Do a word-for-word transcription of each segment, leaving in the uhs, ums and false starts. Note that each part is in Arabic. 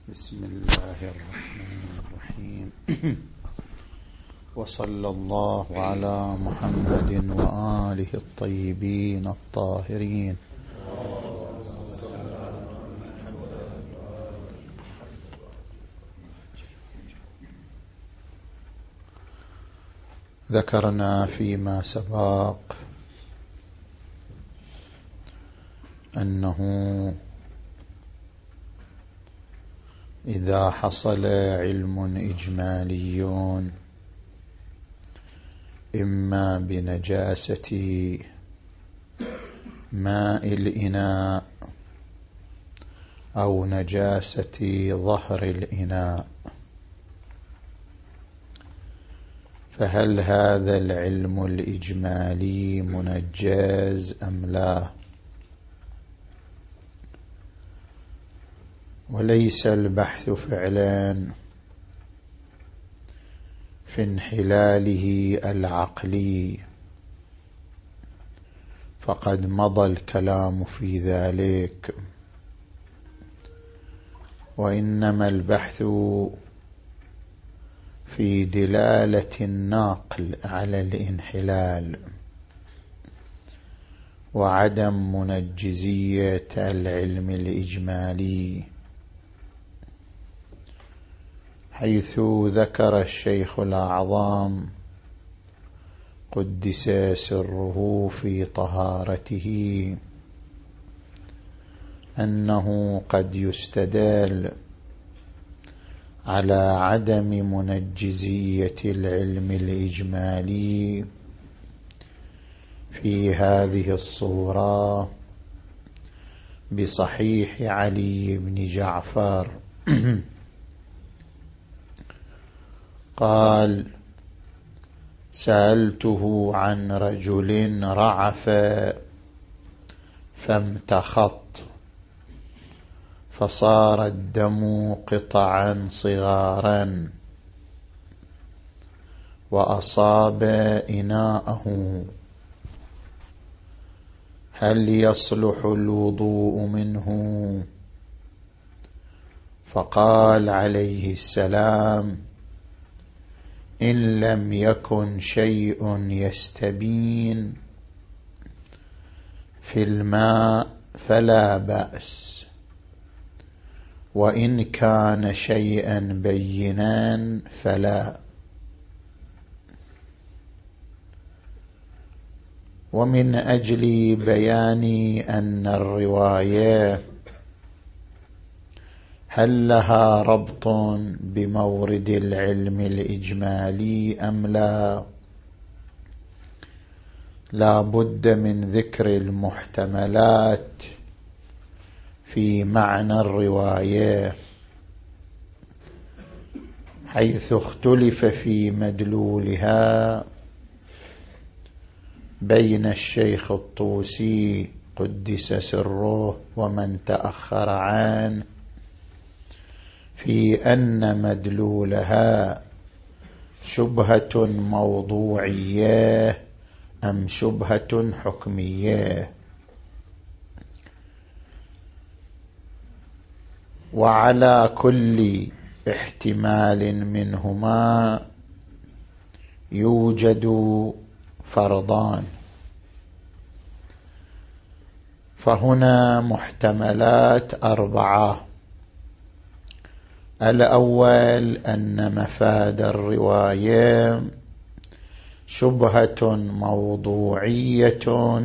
بسم الله الرحمن الرحيم. وصلى الله على محمد وآله الطيبين الطاهرين. ذكرنا فيما سبق أنه إذا حصل علم إجمالي إما بنجاسة ماء الإناء أو نجاسة ظهر الإناء، فهل هذا العلم الإجمالي منجز أم لا؟ وليس البحث فعلا في انحلاله العقلي، فقد مضى الكلام في ذلك، وإنما البحث في دلالة الناقل على الانحلال وعدم منجزية العلم الإجمالي، حيث ذكر الشيخ الأعظم قدس سره في طهارته أنه قد يستدل على عدم منجزية العلم الإجمالي في هذه الصورة بصحيح علي بن جعفر. قال: سألته عن رجل رعف فامتخط فصار الدم قطعا صغارا وأصاب إناءه، هل يصلح الوضوء منه؟ فقال عليه السلام: إن لم يكن شيء يستبين في الماء فلا بأس، وإن كان شيئا بينا فلا. ومن أجل بيان أن الرواية هل لها ربط بمورد العلم الإجمالي أم لا، لا بد من ذكر المحتملات في معنى الرواية، حيث اختلف في مدلولها بين الشيخ الطوسي قدس سره ومن تأخر عنه في أن مدلولها شبهة موضوعية أم شبهة حكمية. وعلى كل احتمال منهما يوجد فرضان، فهنا محتملات أربعة. الأول أن مفاد الرواية شبهة موضوعية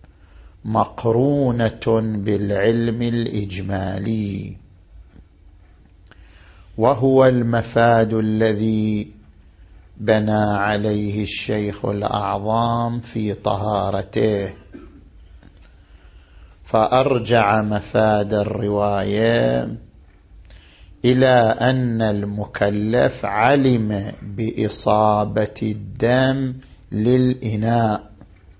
مقرونة بالعلم الإجمالي، وهو المفاد الذي بنى عليه الشيخ الأعظم في طهارته، فأرجع مفاد الرواية إلى أن المكلف علم بإصابة الدم للإناء،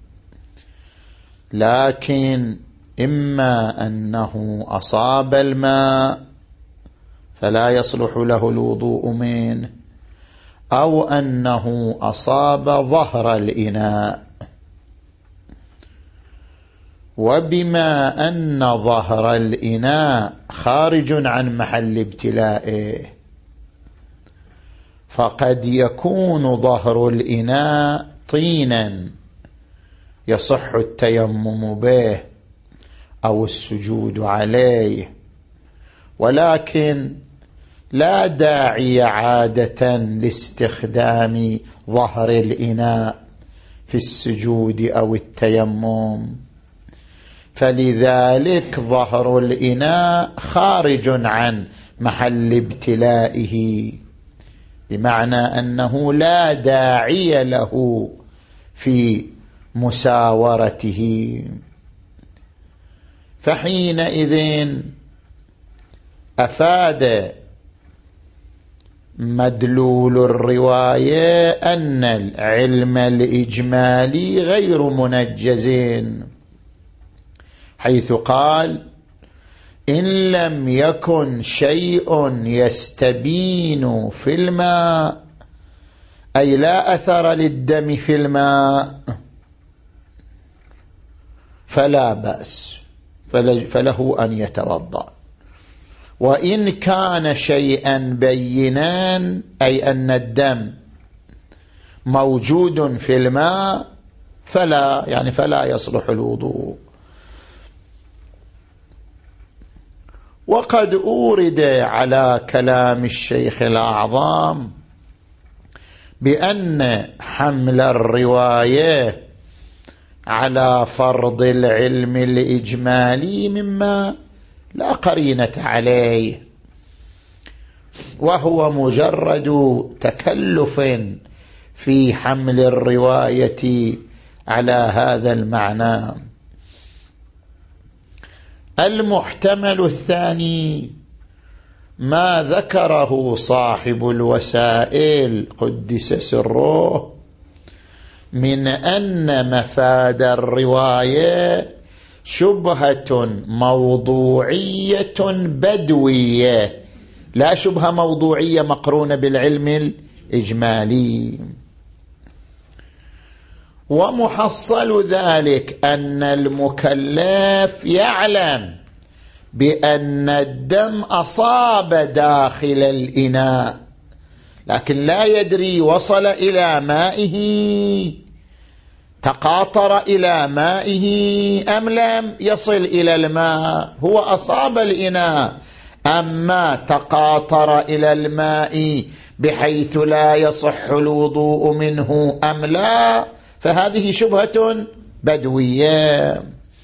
لكن إما أنه أصاب الماء فلا يصلح له الوضوء منه، أو أنه أصاب ظهر الإناء، وبما أن ظهر الإناء خارج عن محل ابتلائه، فقد يكون ظهر الإناء طينا يصح التيمم به أو السجود عليه، ولكن لا داعي عادة لاستخدام ظهر الإناء في السجود أو التيمم، فلذلك ظهر الإناء خارج عن محل ابتلائه، بمعنى أنه لا داعي له في مساورته. فحينئذ أفاد مدلول الرواية أن العلم الإجمالي غير منجز، حيث قال: إن لم يكن شيء يستبين في الماء، أي لا أثر للدم في الماء، فلا بأس، فله أن يتوضأ. وإن كان شيئا بينا، أي أن الدم موجود في الماء، فلا يعني فلا يصلح الوضوء. وقد أورد على كلام الشيخ الأعظم بأن حمل الرواية على فرض العلم الإجمالي مما لا قرينة عليه، وهو مجرد تكلف في حمل الرواية على هذا المعنى. المحتمل الثاني ما ذكره صاحب الوسائل قدس سره من أن مفاد الرواية شبهة موضوعية بدوية، لا شبهة موضوعية مقرونة بالعلم الإجمالي. ومحصل ذلك أن المكلف يعلم بأن الدم أصاب داخل الإناء، لكن لا يدري وصل إلى مائه، تقاطر إلى مائه أم لم يصل إلى الماء. هو أصاب الإناء، أما تقاطر إلى الماء بحيث لا يصح الوضوء منه أم لا، فهذه شبهة بدوية.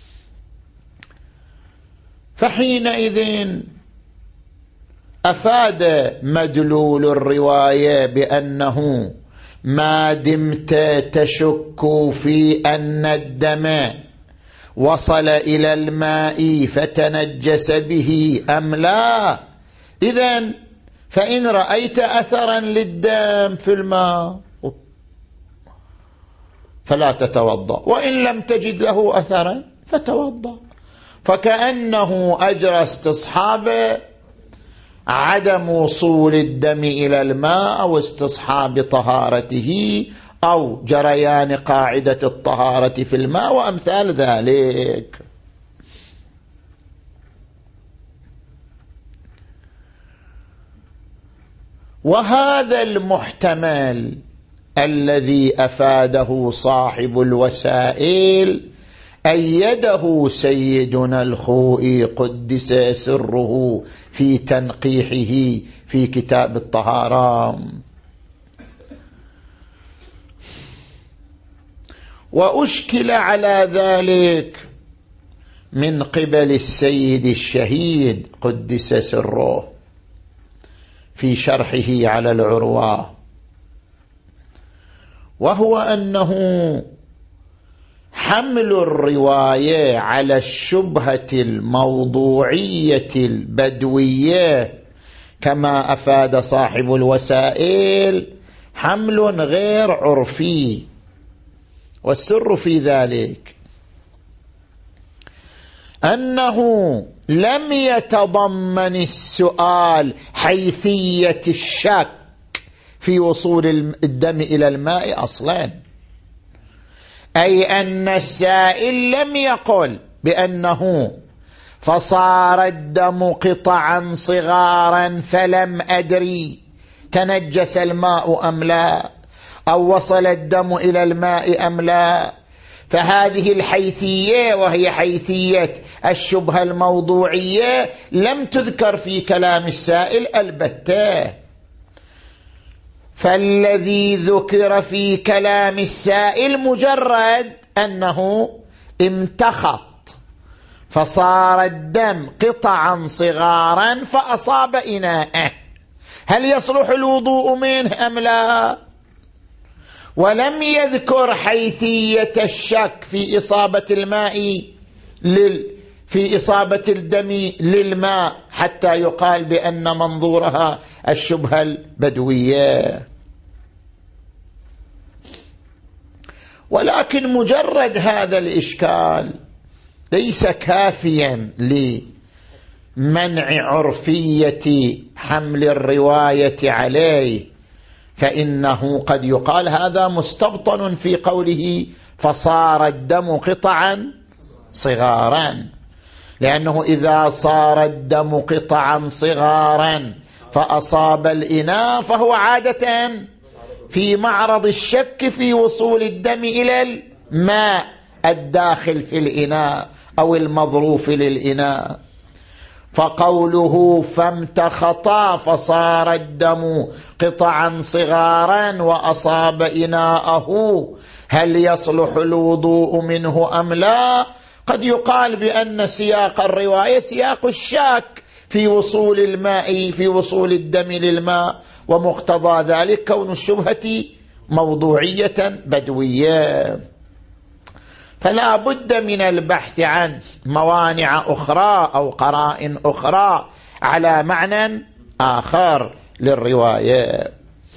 فحينئذ أفاد مدلول الرواية بأنه ما دمت تشك في أن الدم وصل إلى الماء فتنجس به أم لا، إذن فإن رأيت أثرا للدم في الماء فلا تتوضأ، وإن لم تجد له أثرا فتوضأ. فكأنه أجرى استصحاب عدم وصول الدم إلى الماء أو استصحاب طهارته أو جريان قاعدة الطهارة في الماء وأمثال ذلك. وهذا المحتمل الذي أفاده صاحب الوسائل أيده سيدنا الخوئي قدس سره في تنقيحه في كتاب الطهارة. وأشكل على ذلك من قبل السيد الشهيد قدس سره في شرحه على العروة، وهو أنه حمل الرواية على الشبهة الموضوعية البدوية كما أفاد صاحب الوسائل حمل غير عرفي. والسر في ذلك أنه لم يتضمن السؤال حيثية الشك في وصول الدم إلى الماء أصلا، أي أن السائل لم يقل بأنه فصار الدم قطعا صغارا فلم أدري تنجس الماء أم لا، أو وصل الدم إلى الماء أم لا، فهذه الحيثية وهي حيثية الشبهة الموضوعية لم تذكر في كلام السائل البتة. فالذي ذكر في كلام السائل مجرد أنه امتخط فصار الدم قطعا صغارا فأصاب إناءه، هل يصلح الوضوء منه أم لا؟ ولم يذكر حيثية الشك في إصابة الماء لل في إصابة الدم للماء حتى يقال بأن منظورها الشبهة البدوية. ولكن مجرد هذا الإشكال ليس كافيا لمنع عرفية حمل الرواية عليه، فإنه قد يقال هذا مستبطن في قوله فصار الدم قطعا صغارا، لأنه إذا صار الدم قطعا صغارا فأصاب الإناء فهو عادة في معرض الشك في وصول الدم إلى الماء الداخل في الإناء أو المظروف للإناء. فقوله فامتخطا فصار الدم قطعا صغارا وأصاب إناءه هل يصلح الوضوء منه أم لا؟ قد يقال بأن سياق الرواية سياق الشك في وصول الماء في وصول الدم للماء، ومقتضى ذلك كون الشبهة موضوعية بدوية. فلا بد من البحث عن موانع أخرى أو قرائن أخرى على معنى آخر للرواية.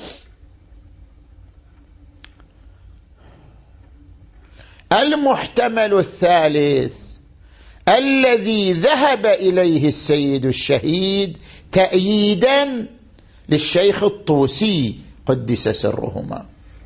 المحتمل الثالث الذي ذهب إليه السيد الشهيد تأييدا للشيخ الطوسي قدس سرهما،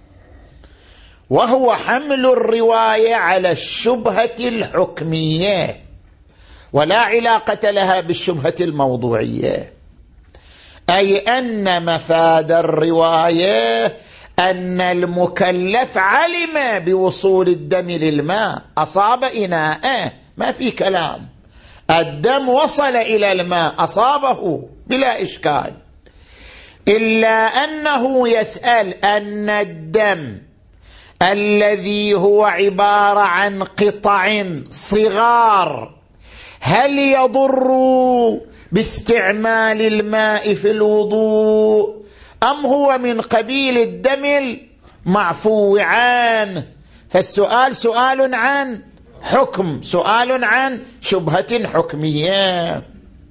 وهو حمل الرواية على الشبهة الحكمية ولا علاقة لها بالشبهة الموضوعية، أي أن مفاد الرواية أن المكلف علم بوصول الدم للماء، أصاب إناءه، ما في كلام، الدم وصل إلى الماء أصابه بلا إشكال، إلا أنه يسأل أن الدم الذي هو عبارة عن قطع صغار هل يضر باستعمال الماء في الوضوء أم هو من قبيل الدم المعفو عنه؟ فالسؤال سؤال عن حكم، سؤال عن شبهة حكمية.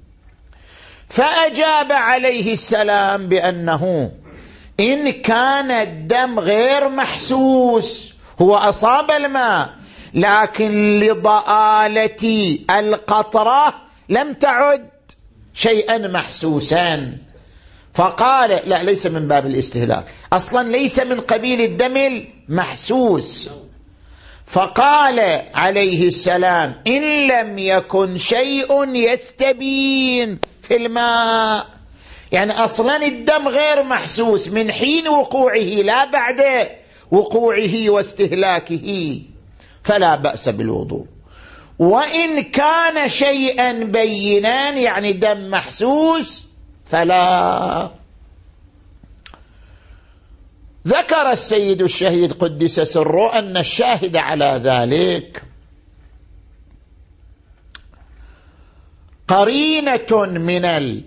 فأجاب عليه السلام بأنه إن كان الدم غير محسوس، هو أصاب الماء لكن لضآلة القطرة لم تعد شيئا محسوسا، فقال لا، ليس من باب الاستهلاك، أصلا ليس من قبيل الدم المحسوس. فقال عليه السلام إن لم يكن شيء يستبين في الماء، يعني أصلا الدم غير محسوس من حين وقوعه لا بعد وقوعه واستهلاكه، فلا بأس بالوضوء. وإن كان شيئا بينا يعني دم محسوس فلا. ذكر السيد الشهيد قدس سره أن الشاهد على ذلك قرينة من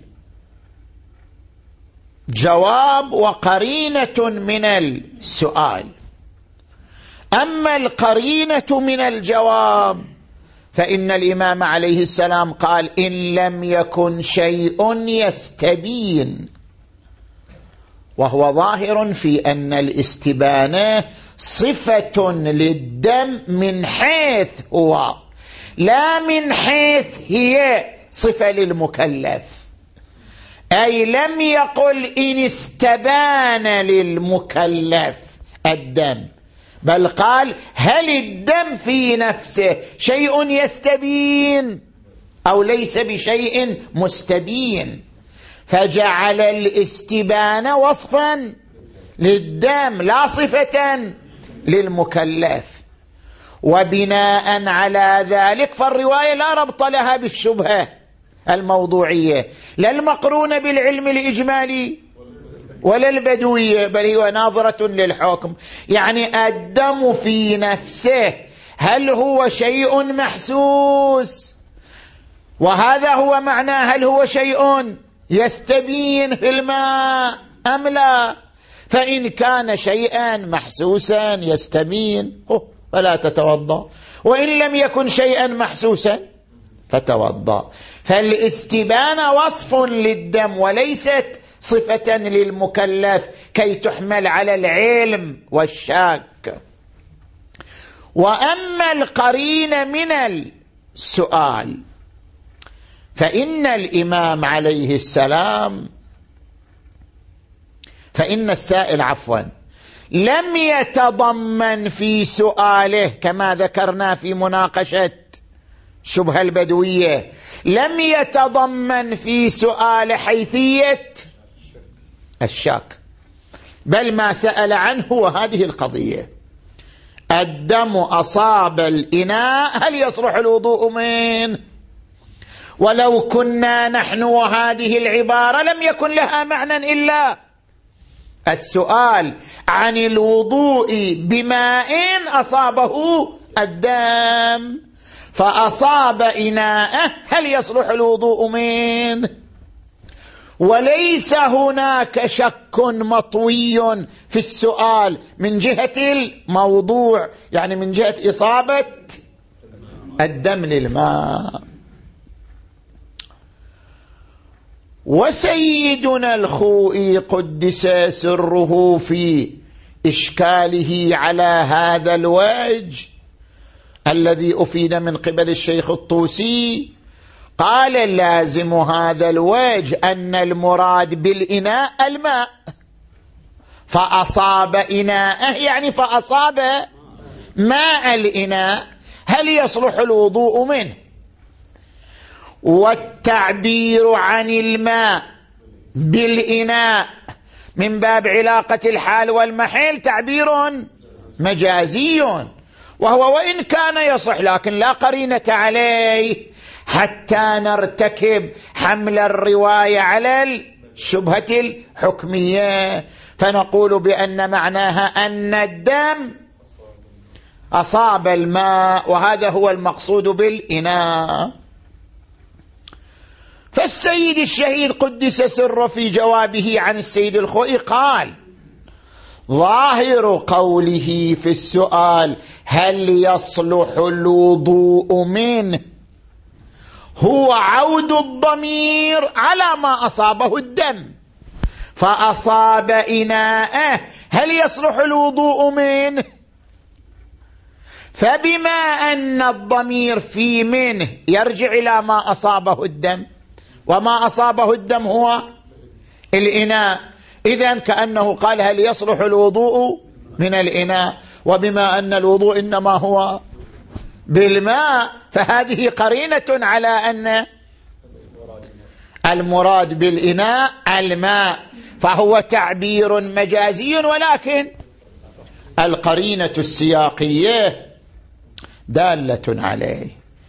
الجواب وقرينة من السؤال. أما القرينة من الجواب فإن الإمام عليه السلام قال إن لم يكن شيء يستبين، وهو ظاهر في أن الاستبانة صفة للدم من حيث هو، لا من حيث هي صفة للمكلف، أي لم يقل إن استبان للمكلف الدم، بل قال هل الدم في نفسه شيء يستبين أو ليس بشيء مستبين، فجعل الاستبان وصفا للدم لا صفة للمكلف. وبناء على ذلك فالرواية لا ربط لها بالشبهة الموضوعية، لا المقرونة بالعلم الإجمالي ولا البدوية، بل هي ناظرة للحكم. يعني الدم في نفسه هل هو شيء محسوس؟ وهذا هو معنى هل هو شيء يستبين في الماء أم لا؟ فإن كان شيئا محسوسا يستبين فلا تتوضأ، وإن لم يكن شيئا محسوسا فتوضأ. فالاستبانة وصف للدم وليست صفة للمكلف كي تحمل على العلم والشك. وأما القرين من السؤال فإن الإمام عليه السلام فإن السائل عفوا لم يتضمن في سؤاله كما ذكرنا في مناقشة شبهة البدوية، لم يتضمن في سؤال حيثية الشك، بل ما سأل عنه هو هذه القضية: الدم أصاب الإناء هل يصلح الوضوء منه؟ ولو كنا نحن وهذه العبارة لم يكن لها معنى إلا السؤال عن الوضوء بماء أصابه الدم، فأصاب إناءه هل يصلح الوضوء منه؟ وليس هناك شك مطوي في السؤال من جهة الموضوع، يعني من جهة إصابة الدم للماء. وسيدنا الخوئي قدس سره في إشكاله على هذا الوجه الذي أفيد من قبل الشيخ الطوسي قال: لازم هذا الوجه أن المراد بالإناء الماء، فأصاب إناءه يعني فأصاب ماء الإناء هل يصلح الوضوء منه؟ والتعبير عن الماء بالإناء من باب علاقة الحال والمحل تعبير مجازي، وهو وإن كان يصح لكن لا قرينة عليه حتى نرتكب حمل الرواية على الشبهة الحكمية، فنقول بأن معناها أن الدم أصاب الماء، وهذا هو المقصود بالإناء. فالسيد الشهيد قدس سره في جوابه عن السيد الخوئي قال: ظاهر قوله في السؤال هل يصلح الوضوء منه هو عود الضمير على ما أصابه الدم، فأصاب إناءه هل يصلح الوضوء منه؟ فبما أن الضمير في منه يرجع إلى ما أصابه الدم، وما أصابه الدم هو الإناء، إذن كأنه قال هل يصلح الوضوء من الإناء، وبما أن الوضوء إنما هو بالماء فهذه قرينة على أن المراد بالإناء الماء، فهو تعبير مجازي، ولكن القرينة السياقية دالة عليه.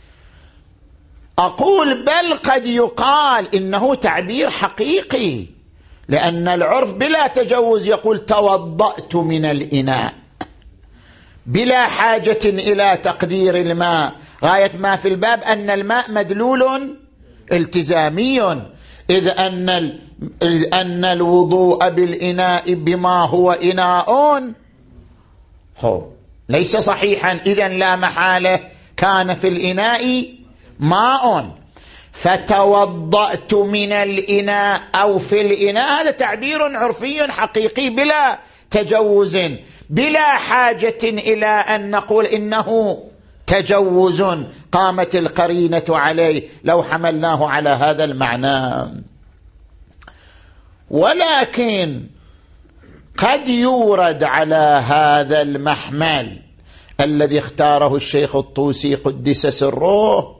أقول بل قد يقال إنه تعبير حقيقي، لأن العرف بلا تجوز يقول توضأت من الإناء بلا حاجة إلى تقدير الماء، غاية ما في الباب أن الماء مدلول التزامي، إذ أن, إذ أن الوضوء بالإناء بما هو إناء هو ليس صحيحا، إذن لا محالة كان في الإناء ماء، فتوضأت من الإناء أو في الإناء هذا تعبير عرفي حقيقي بلا تجوز، بلا حاجة إلى أن نقول إنه تجوز قامت القرينة عليه لو حملناه على هذا المعنى. ولكن قد يورد على هذا المحمل الذي اختاره الشيخ الطوسي قدس سره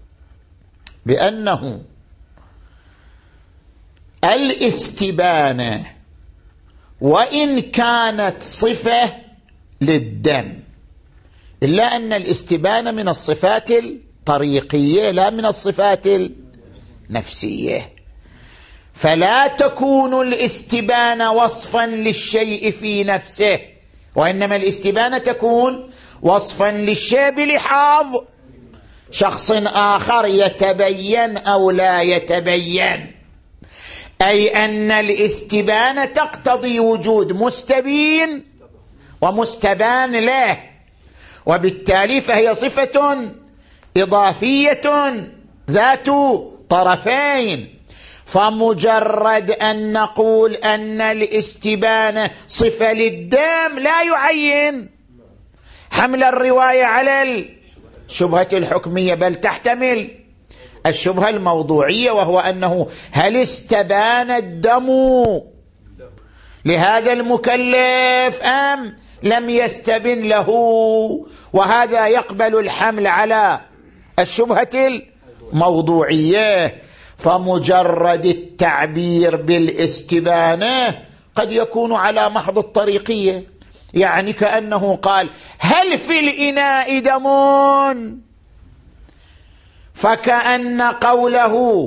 بأنه الاستبانة وإن كانت صفة للدم، إلا أن الاستبانة من الصفات الطريقية لا من الصفات النفسية، فلا تكون الاستبانة وصفا للشيء في نفسه، وإنما الاستبانة تكون وصفا للشيء بلحاظ شخص آخر يتبين أو لا يتبين، أي أن الاستبانة تقتضي وجود مستبين ومستبان له، وبالتالي فهي صفة إضافية ذات طرفين. فمجرد أن نقول أن الاستبانة صفة للدم لا يعين حمل الرواية على الشبهة الحكمية، بل تحتمل الشبهة الموضوعية، وهو أنه هل استبان الدم لهذا المكلف أم لم يستبن له، وهذا يقبل الحمل على الشبهة الموضوعية. فمجرد التعبير بالاستبانة قد يكون على محض الطريقية، يعني كأنه قال هل في الإناء دم، فكأن قوله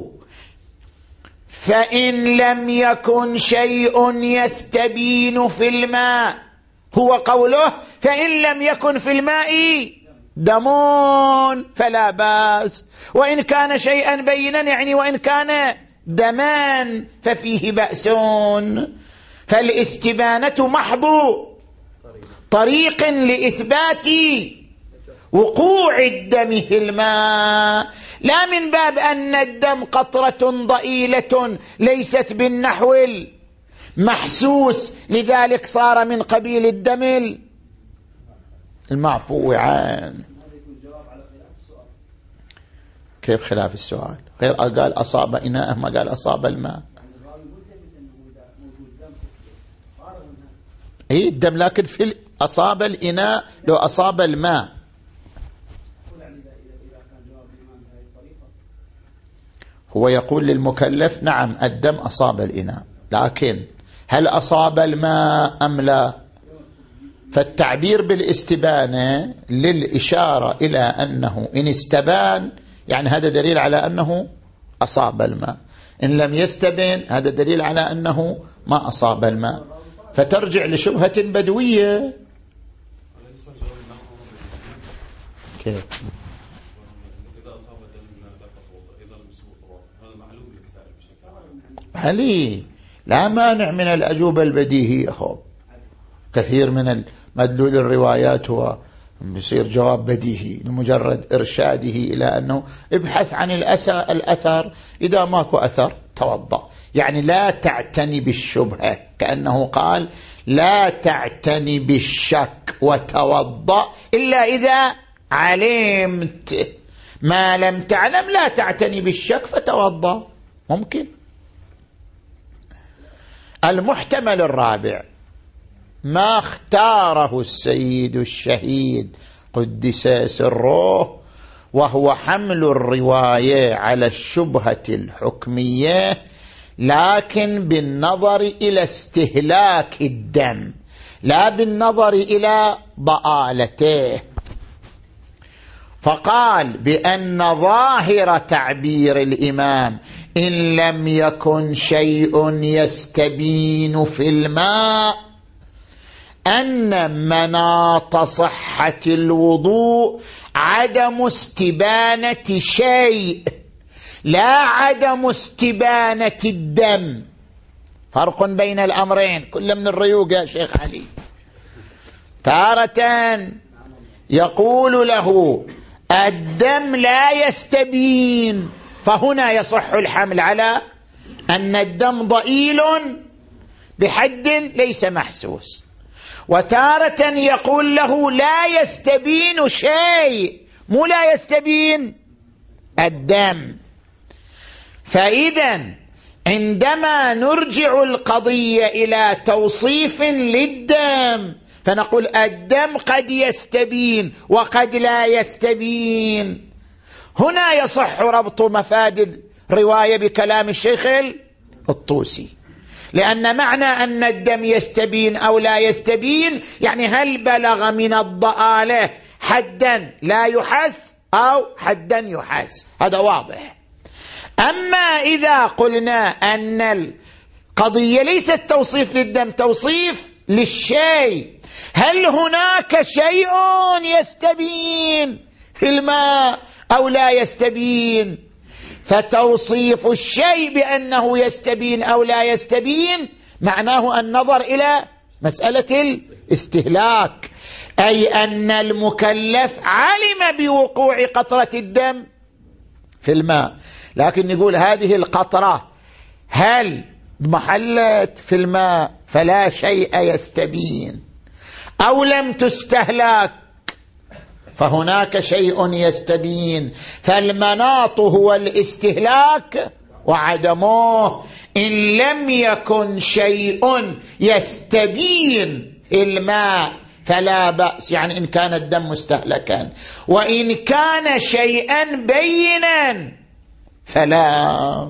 فإن لم يكن شيء يستبين في الماء هو قوله فإن لم يكن في الماء دم فلا بأس، وإن كان شيئا بينا يعني وإن كان دمان ففيه بأس. فالاستبانة محض طريق لإثبات وقوع الدم في الماء، لا من باب أن الدم قطرة ضئيلة ليست بالنحو المحسوس لذلك صار من قبيل الدم المعفو عنه. كيف خلاف السؤال؟ غير قال أصاب إناءه ما قال أصاب الماء. اي الدم، لكن في أصاب الإناء لو أصاب الماء. هو يقول للمكلف نعم الدم أصاب الإناء، لكن هل أصاب الماء أم لا؟ فالتعبير بالاستبانة للإشارة إلى أنه إن استبان يعني هذا دليل على أنه أصاب الماء، إن لم يستبن هذا دليل على أنه ما أصاب الماء، فترجع لشبهة بدوية. كيف؟ هلي لا مانع من الأجوبة البديهية، أخو كثير من مدلول الروايات هو بيصير جواب بديهي لمجرد إرشاده إلى أنه ابحث عن الأثر، إذا ماكو أثر توضأ، يعني لا تعتني بالشبهة، كأنه قال لا تعتني بالشك وتوضأ إلا إذا علمت، ما لم تعلم لا تعتني بالشك فتوضأ. ممكن. المحتمل الرابع ما اختاره السيد الشهيد قدس سره، وهو حمل الرواية على الشبهة الحكمية لكن بالنظر إلى استهلاك الدم لا بالنظر إلى ضآلته. فقال بأن ظاهر تعبير الإمام إن لم يكن شيء يستبين في الماء أن مناط صحة الوضوء عدم استبانة شيء لا عدم استبانة الدم. فرق بين الأمرين، كل من الريوق يا شيخ علي. تارة يقول له الدم لا يستبين، فهنا يصح الحمل على أن الدم ضئيل بحد ليس محسوس، وتارة يقول له لا يستبين شيء، مو لا يستبين الدم. فإذا عندما نرجع القضية إلى توصيف للدم فنقول الدم قد يستبين وقد لا يستبين. هنا يصح ربط مفاد رواية بكلام الشيخ الطوسي، لأن معنى أن الدم يستبين أو لا يستبين يعني هل بلغ من الضآلة حدا لا يحس أو حدا يحس، هذا واضح. أما إذا قلنا أن القضية ليست توصيف للدم، توصيف للشيء، هل هناك شيء يستبين في الماء أو لا يستبين؟ فتوصيف الشيء بأنه يستبين أو لا يستبين معناه النظر إلى مسألة الاستهلاك، أي أن المكلف علم بوقوع قطرة الدم في الماء، لكن نقول هذه القطرة هل محلت في الماء فلا شيء يستبين، أو لم تستهلك فهناك شيء يستبين. فالمناط هو الاستهلاك وعدمه. إن لم يكن شيء يستبين الماء فلا بأس، يعني إن كان الدم مستهلكا، وإن كان شيئا بينا فلا.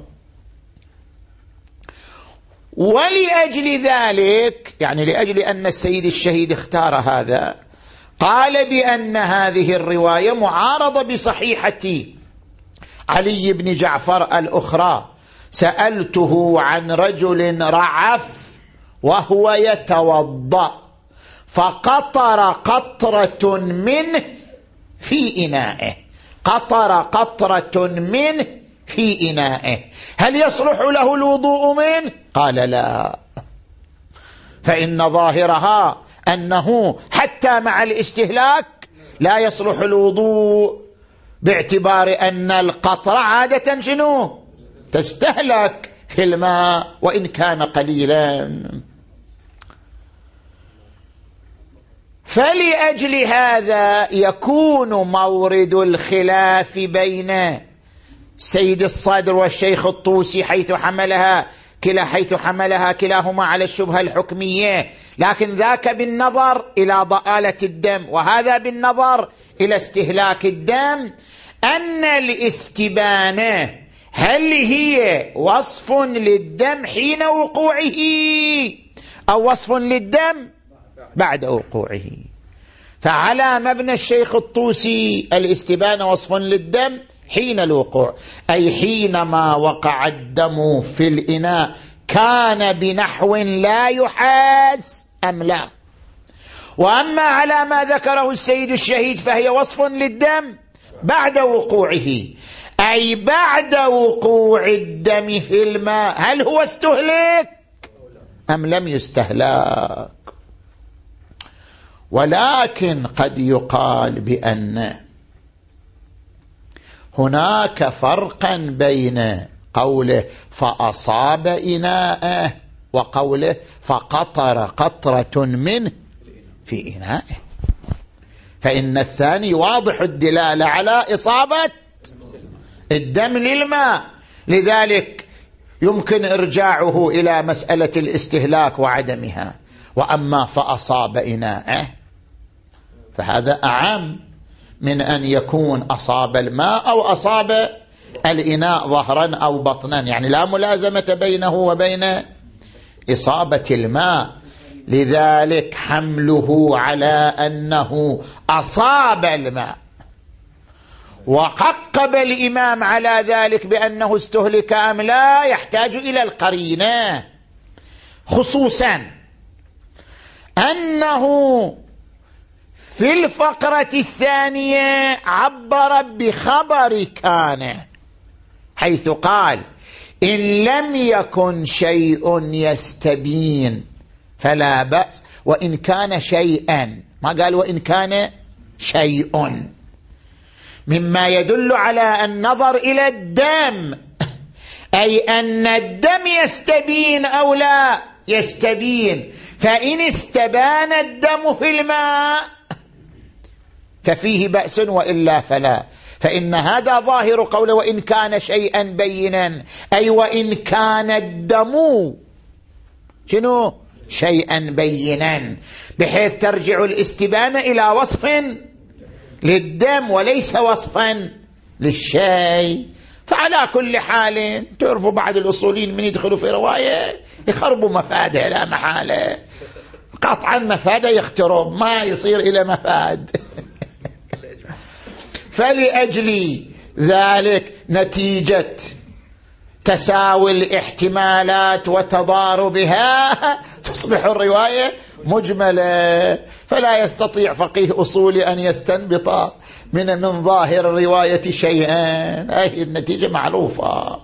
ولأجل ذلك، يعني لأجل أن السيد الشهيد اختار هذا، قال بأن هذه الرواية معارضة بصحيحة علي بن جعفر الأخرى: سألته عن رجل رعف وهو يتوضأ فقطر قطرة منه في إنائه، قطر قطرة منه في إنائه، هل يصلح له الوضوء منه؟ قال لا، فإن ظاهرها أنه حتى مع الاستهلاك لا يصلح الوضوء، باعتبار أن القطرة عادة شنو؟ تستهلك في الماء وإن كان قليلا. فلأجل هذا يكون مورد الخلاف بين سيد الصادر والشيخ الطوسي حيث حملها كلا حيث حملها كلاهما على الشبهة الحكمية، لكن ذاك بالنظر إلى ضآلة الدم وهذا بالنظر إلى استهلاك الدم، أن الاستبانة هل هي وصف للدم حين وقوعه أو وصف للدم بعد وقوعه؟ فعلى مبنى الشيخ الطوسي الاستبانة وصف للدم حين الوقوع، أي حينما وقع الدم في الإناء كان بنحو لا يحاس أم لا. وأما على ما ذكره السيد الشهيد فهي وصف للدم بعد وقوعه، أي بعد وقوع الدم في الماء هل هو استهلك أم لم يستهلك. ولكن قد يقال بأن هناك فرقا بين قوله فأصاب إناءه وقوله فقطر قطرة منه في إنائه، فإن الثاني واضح الدلالة على إصابة الدم للماء، لذلك يمكن إرجاعه إلى مسألة الاستهلاك وعدمها. وأما فأصاب إناءه فهذا أعم من أن يكون أصاب الماء أو أصاب الإناء ظهرا أو بطنا، يعني لا ملازمة بينه وبين إصابة الماء. لذلك حمله على أنه أصاب الماء وعقب الإمام على ذلك بأنه استهلك أم لا يحتاج إلى القرينة، خصوصا أنه في الفقرة الثانية عبر بخبر كان، حيث قال إن لم يكن شيء يستبين فلا بأس، وإن كان شيئا، ما قال وإن كان شيء، مما يدل على النظر إلى الدم، أي أن الدم يستبين أو لا يستبين، فإن استبان الدم في الماء ففيه بأس وإلا فلا. فإن هذا ظاهر قوله وإن كان شيئا بينا، أي وإن كان الدم شنو شيئا بينا، بحيث ترجع الاستبانة إلى وصف للدم وليس وصفا للشيء. فعلى كل حال تعرفوا بعض الأصوليين من يدخلوا في رواية يخربوا مفاده لا محالة، قطعا مفاده يخترب ما يصير إلى مفاد. فلأجل ذلك نتيجة تساوي الاحتمالات وتضاربها تصبح الرواية مجملة، فلا يستطيع فقيه أصولي أن يستنبط من من ظاهر الرواية شيئا. هذه النتيجة معروفة.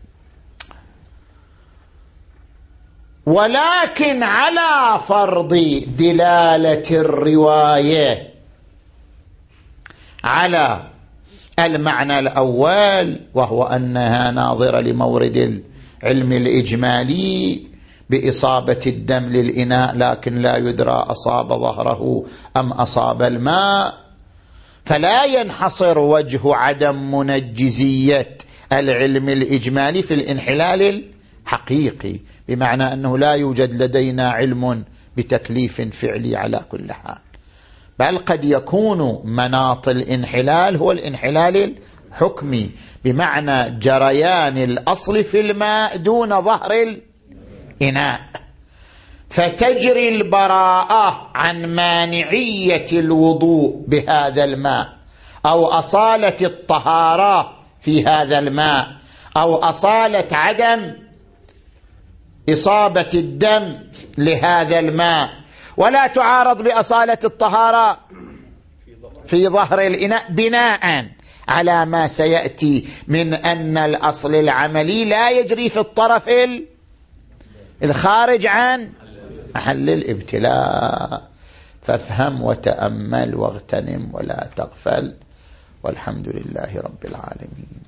ولكن على فرض دلالة الرواية على المعنى الأول، وهو أنها ناظرة لمورد العلم الإجمالي بإصابة الدم للإناء لكن لا يدرى أصاب ظهره أم أصاب الماء، فلا ينحصر وجه عدم منجزية العلم الإجمالي في الانحلال الحقيقي، بمعنى أنه لا يوجد لدينا علم بتكليف فعلي على كل حال، بل قد يكون مناط الانحلال هو الانحلال الحكمي، بمعنى جريان الأصل في الماء دون ظهر الإناء، فتجري البراءة عن مانعية الوضوء بهذا الماء أو أصالة الطهارة في هذا الماء أو أصالة عدم إصابة الدم لهذا الماء، ولا تعارض بأصالة الطهارة في ظهر الإناء، بناء على ما سيأتي من أن الأصل العملي لا يجري في الطرف الخارج عن محل الابتلاء. فافهم وتأمل واغتنم ولا تغفل، والحمد لله رب العالمين.